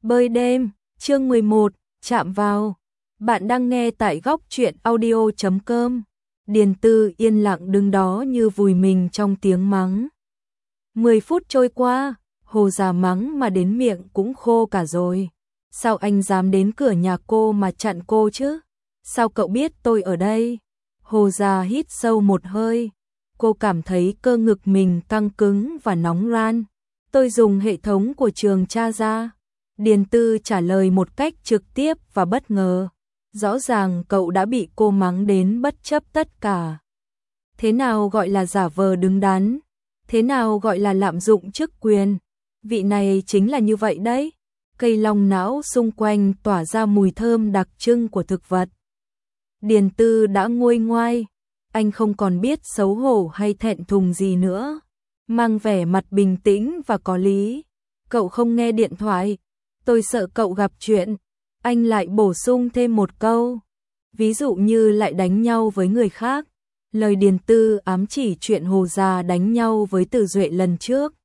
Bơi đêm, chương 11, chạm vào. Bạn đang nghe tại góc truyện audio.com. Điền Tư yên lặng đứng đó như vùi mình trong tiếng mắng. 10 phút trôi qua, Hồ già mắng mà đến miệng cũng khô cả rồi. Sao anh dám đến cửa nhà cô mà chặn cô chứ? Sao cậu biết tôi ở đây? Hồ già hít sâu một hơi. Cô cảm thấy cơ ngực mình căng cứng và nóng ran. Tôi dùng hệ thống của trường tra ra. Điền Tư trả lời một cách trực tiếp và bất ngờ. Rõ ràng cậu đã bị cô mắng đến bất chấp tất cả. Thế nào gọi là giả vờ đứng đắn? Thế nào gọi là lạm dụng chức quyền? Vị này chính là như vậy đấy. Cây long não xung quanh tỏa ra mùi thơm đặc trưng của thực vật. Điền Tư đã nguôi ngoai. Anh không còn biết xấu hổ hay thẹn thùng gì nữa. Mang vẻ mặt bình tĩnh và có lý. Cậu không nghe điện thoại. Tôi sợ cậu gặp chuyện. Anh lại bổ sung thêm một câu. Ví dụ như lại đánh nhau với người khác. Lời Điền Tư ám chỉ chuyện Hồ già đánh nhau với Từ Duệ lần trước.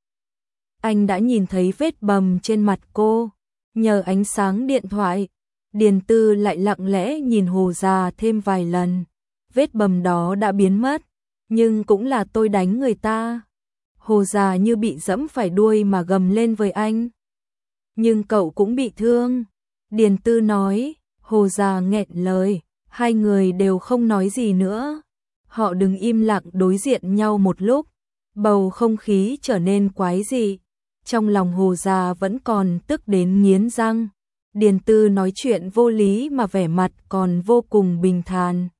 Anh đã nhìn thấy vết bầm trên mặt cô. Nhờ ánh sáng điện thoại, Điền Tư lại lặng lẽ nhìn Hồ già thêm vài lần. Vết bầm đó đã biến mất. Nhưng cũng là tôi đánh người ta. Hồ già như bị dẫm phải đuôi mà gầm lên với anh. Nhưng cậu cũng bị thương. Điền Tư nói. Hồ già nghẹn lời. Hai người đều không nói gì nữa. Họ đứng im lặng đối diện nhau một lúc. Bầu không khí trở nên quái dị. Trong lòng Hồ già vẫn còn tức đến nghiến răng. Điền Tư nói chuyện vô lý mà vẻ mặt còn vô cùng bình thản.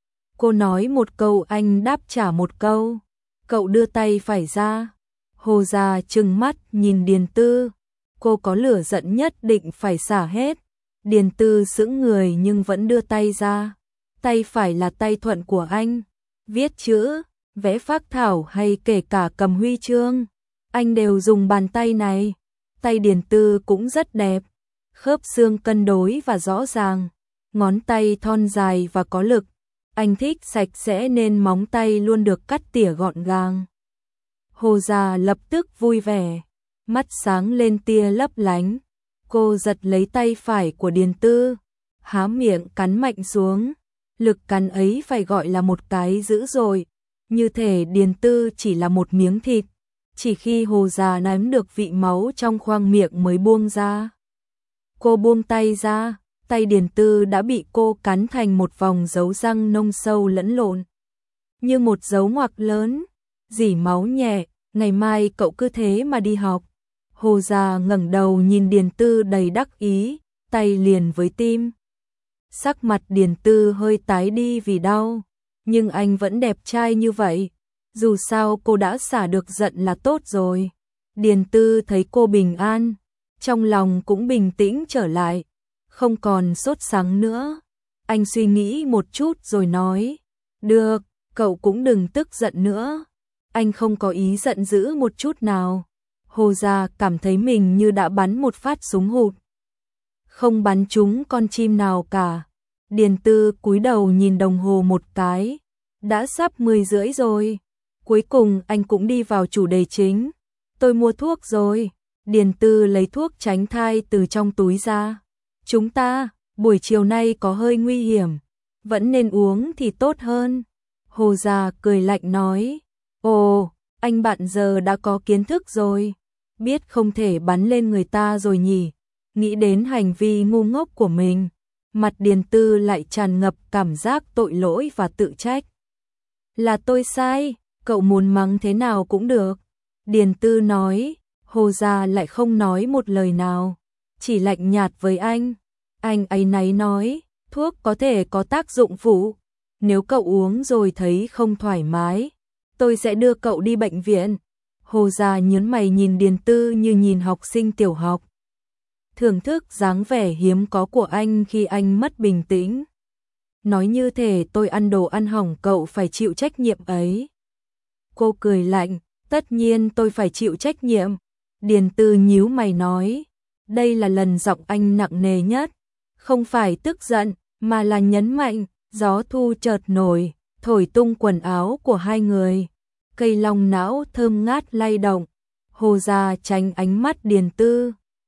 Cô nói một câu anh đáp trả một câu. Cậu đưa tay phải ra. Hồ già trừng mắt nhìn Điền Tư. Cô có lửa giận nhất định phải xả hết. Điền Tư sững người nhưng vẫn đưa tay ra. Tay phải là tay thuận của anh. Viết chữ, vẽ phác thảo hay kể cả cầm huy chương. Anh đều dùng bàn tay này. Tay Điền Tư cũng rất đẹp. Khớp xương cân đối và rõ ràng. Ngón tay thon dài và có lực. Anh thích sạch sẽ nên móng tay luôn được cắt tỉa gọn gàng. Hồ già lập tức vui vẻ. Mắt sáng lên tia lấp lánh. Cô giật lấy tay phải của Điền Tư. Há miệng cắn mạnh xuống. Lực cắn ấy phải gọi là một cái dữ dội. Như thể Điền Tư chỉ là một miếng thịt. Chỉ khi Hồ già nếm được vị máu trong khoang miệng mới buông ra. Cô buông tay ra. Tay Điền Tư đã bị cô cắn thành một vòng dấu răng nông sâu lẫn lộn. Như một dấu ngoặc lớn. Rỉ máu nhẹ. Ngày mai cậu cứ thế mà đi học. Hồ già ngẩng đầu nhìn Điền Tư đầy đắc ý. Tay liền với tim. Sắc mặt Điền Tư hơi tái đi vì đau. Nhưng anh vẫn đẹp trai như vậy. Dù sao cô đã xả được giận là tốt rồi. Điền Tư thấy cô bình an. Trong lòng cũng bình tĩnh trở lại. Không còn sốt sắng nữa. Anh suy nghĩ một chút rồi nói. Được, cậu cũng đừng tức giận nữa. Anh không có ý giận dữ một chút nào. Hồ già cảm thấy mình như đã bắn một phát súng hụt. Không bắn trúng con chim nào cả. Điền Tư cúi đầu nhìn đồng hồ một cái. Đã sắp 10 rưỡi rồi. Cuối cùng anh cũng đi vào chủ đề chính. Tôi mua thuốc rồi. Điền Tư lấy thuốc tránh thai từ trong túi ra. Chúng ta, buổi chiều nay có hơi nguy hiểm. Vẫn nên uống thì tốt hơn. Hồ già cười lạnh nói. Ồ, anh bạn giờ đã có kiến thức rồi. Biết không thể bắn lên người ta rồi nhỉ. Nghĩ đến hành vi ngu ngốc của mình. Mặt Điền Tư lại tràn ngập cảm giác tội lỗi và tự trách. Là tôi sai, cậu muốn mắng thế nào cũng được. Điền Tư nói. Hồ già lại không nói một lời nào. Chỉ lạnh nhạt với anh. Anh áy náy nói. Thuốc có thể có tác dụng phụ. Nếu cậu uống rồi thấy không thoải mái, tôi sẽ đưa cậu đi bệnh viện. Hồ già nhớn mày nhìn Điền Tư như nhìn học sinh tiểu học. Thưởng thức dáng vẻ hiếm có của anh khi anh mất bình tĩnh. Nói như thể tôi ăn đồ ăn hỏng cậu phải chịu trách nhiệm ấy. Cô cười lạnh. Tất nhiên tôi phải chịu trách nhiệm. Điền Tư nhíu mày nói. Đây là lần giọng anh nặng nề nhất. Không phải tức giận, mà là nhấn mạnh. Gió thu chợt nổi, thổi tung quần áo của hai người. Cây long não thơm ngát lay động. Hồ già tránh ánh mắt Điền Tư.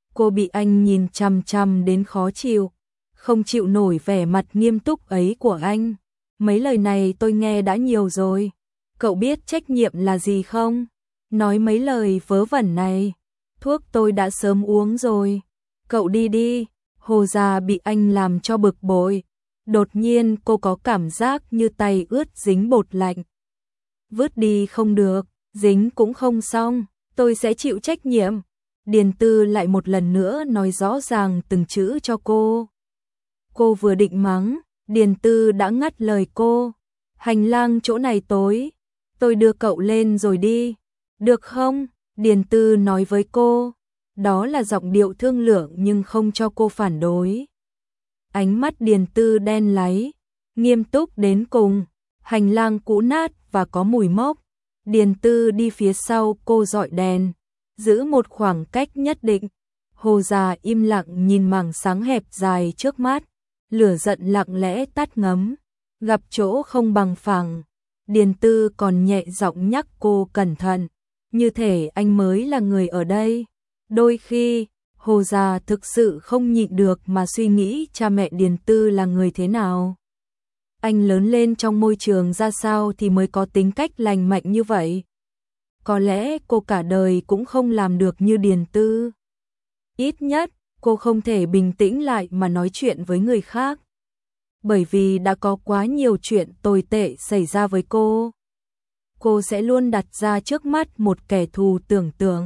Cô bị anh nhìn chằm chằm đến khó chịu, không chịu nổi vẻ mặt nghiêm túc ấy của anh. Mấy lời này tôi nghe đã nhiều rồi. Cậu biết trách nhiệm là gì không? Nói mấy lời vớ vẩn này. Thuốc tôi đã sớm uống rồi. Cậu đi đi. Hồ Gia bị anh làm cho bực bội. Đột nhiên cô có cảm giác như tay ướt dính bột lạnh. Vứt đi không được, dính cũng không xong, tôi sẽ chịu trách nhiệm. Điền Tư lại một lần nữa nói rõ ràng từng chữ cho cô. Cô vừa định mắng, Điền Tư đã ngắt lời cô. Hành lang chỗ này tối, tôi đưa cậu lên rồi đi. Được không? Điền Tư nói với cô. Đó là giọng điệu thương lượng nhưng không cho cô phản đối. Ánh mắt Điền Tư đen láy, nghiêm túc đến cùng. Hành lang cũ nát và có mùi mốc. Điền Tư đi phía sau cô dọi đèn, giữ một khoảng cách nhất định. Hồ Gia im lặng nhìn mảng sáng hẹp dài trước mắt, lửa giận lặng lẽ tắt ngấm, gặp chỗ không bằng phẳng. Điền Tư còn nhẹ giọng nhắc cô cẩn thận, như thể anh mới là người ở đây. Đôi khi, Hồ Gia thực sự không nhịn được mà suy nghĩ cha mẹ Điền Tư là người thế nào. Anh lớn lên trong môi trường ra sao thì mới có tính cách lành mạnh như vậy. Có lẽ cô cả đời cũng không làm được như Điền Tư. Ít nhất, cô không thể bình tĩnh lại mà nói chuyện với người khác. Bởi vì đã có quá nhiều chuyện tồi tệ xảy ra với cô. Cô sẽ luôn đặt ra trước mắt một kẻ thù tưởng tượng.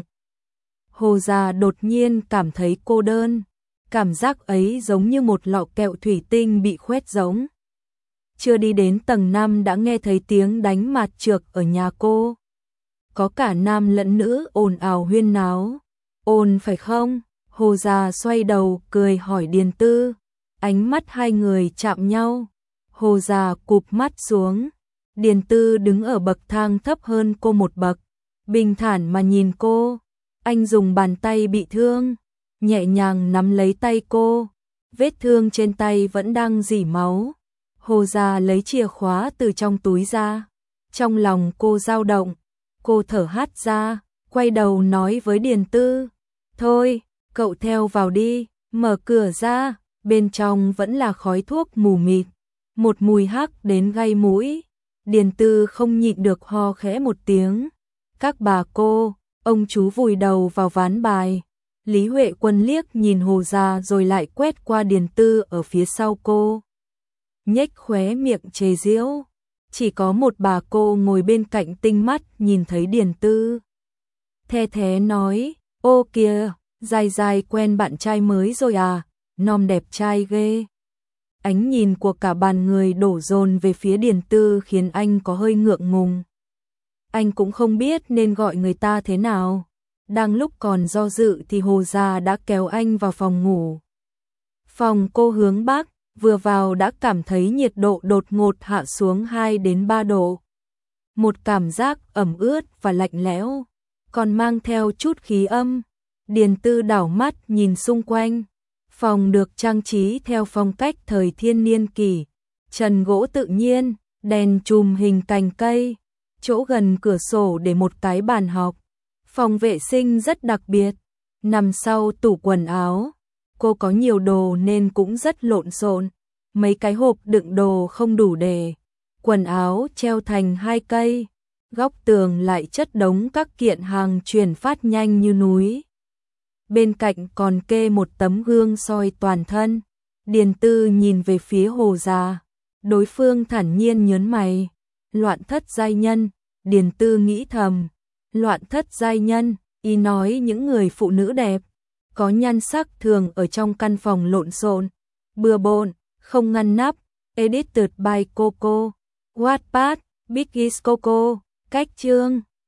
Hồ Gia đột nhiên cảm thấy cô đơn. Cảm giác ấy giống như một lọ kẹo thủy tinh bị khoét rỗng. Chưa đi đến tầng 5 đã nghe thấy tiếng đánh mạt trược ở nhà cô. Có cả nam lẫn nữ ồn ào huyên náo. Ồn phải không? Hồ Gia xoay đầu cười hỏi Điền Tư. Ánh mắt hai người chạm nhau. Hồ Gia cụp mắt xuống. Điền Tư đứng ở bậc thang thấp hơn cô một bậc. Bình thản mà nhìn cô. Anh dùng bàn tay bị thương, nhẹ nhàng nắm lấy tay cô. Vết thương trên tay vẫn đang rỉ máu. Hồ Gia lấy chìa khóa từ trong túi ra. Trong lòng cô dao động. Cô thở hắt ra, quay đầu nói với Điền Tư. Thôi, cậu theo vào đi. Mở cửa ra, bên trong vẫn là khói thuốc mù mịt. Một mùi hắc đến gây mũi. Điền Tư không nhịn được ho khẽ một tiếng. Các bà cô, ông chú vùi đầu vào ván bài. Lý Huệ Quân liếc nhìn Hồ Gia rồi lại quét qua Điền Tư ở phía sau cô. Nhếch khóe miệng chê giễu. Chỉ có một bà cô ngồi bên cạnh tinh mắt nhìn thấy Điền Tư. The thé nói, ô kìa, Dài Dài quen bạn trai mới rồi à, nom đẹp trai ghê. Ánh nhìn của cả bàn người đổ dồn về phía Điền Tư khiến anh có hơi ngượng ngùng. Anh cũng không biết nên gọi người ta thế nào. Đang lúc còn do dự thì Hồ Gia đã kéo anh vào phòng ngủ. Phòng cô hướng bắc, vừa vào đã cảm thấy nhiệt độ đột ngột hạ xuống 2 đến 3 độ. Một cảm giác ẩm ướt và lạnh lẽo, còn mang theo chút khí âm. Điền Tư đảo mắt nhìn xung quanh. Phòng được trang trí theo phong cách thời thiên niên kỷ. Trần gỗ tự nhiên, đèn chùm hình cành cây. Chỗ gần cửa sổ để một cái bàn học. Phòng vệ sinh rất đặc biệt, nằm sau tủ quần áo. Cô có nhiều đồ nên cũng rất lộn xộn. Mấy cái hộp đựng đồ không đủ để. Quần áo treo thành 2 cây. Góc tường lại chất đống các kiện hàng chuyển phát nhanh như núi. Bên cạnh còn kê một tấm gương soi toàn thân. Điền Tư nhìn về phía Hồ Gia. Đối phương thản nhiên nhớn mày. Loạn thất giai nhân. Điền Tư nghĩ thầm. Loạn thất giai nhân, ý nói những người phụ nữ đẹp, có nhan sắc thường ở trong căn phòng lộn xộn, bừa bộn, không ngăn nắp. Edited by Coco, Wattpad, Biggies Coco, cách chương.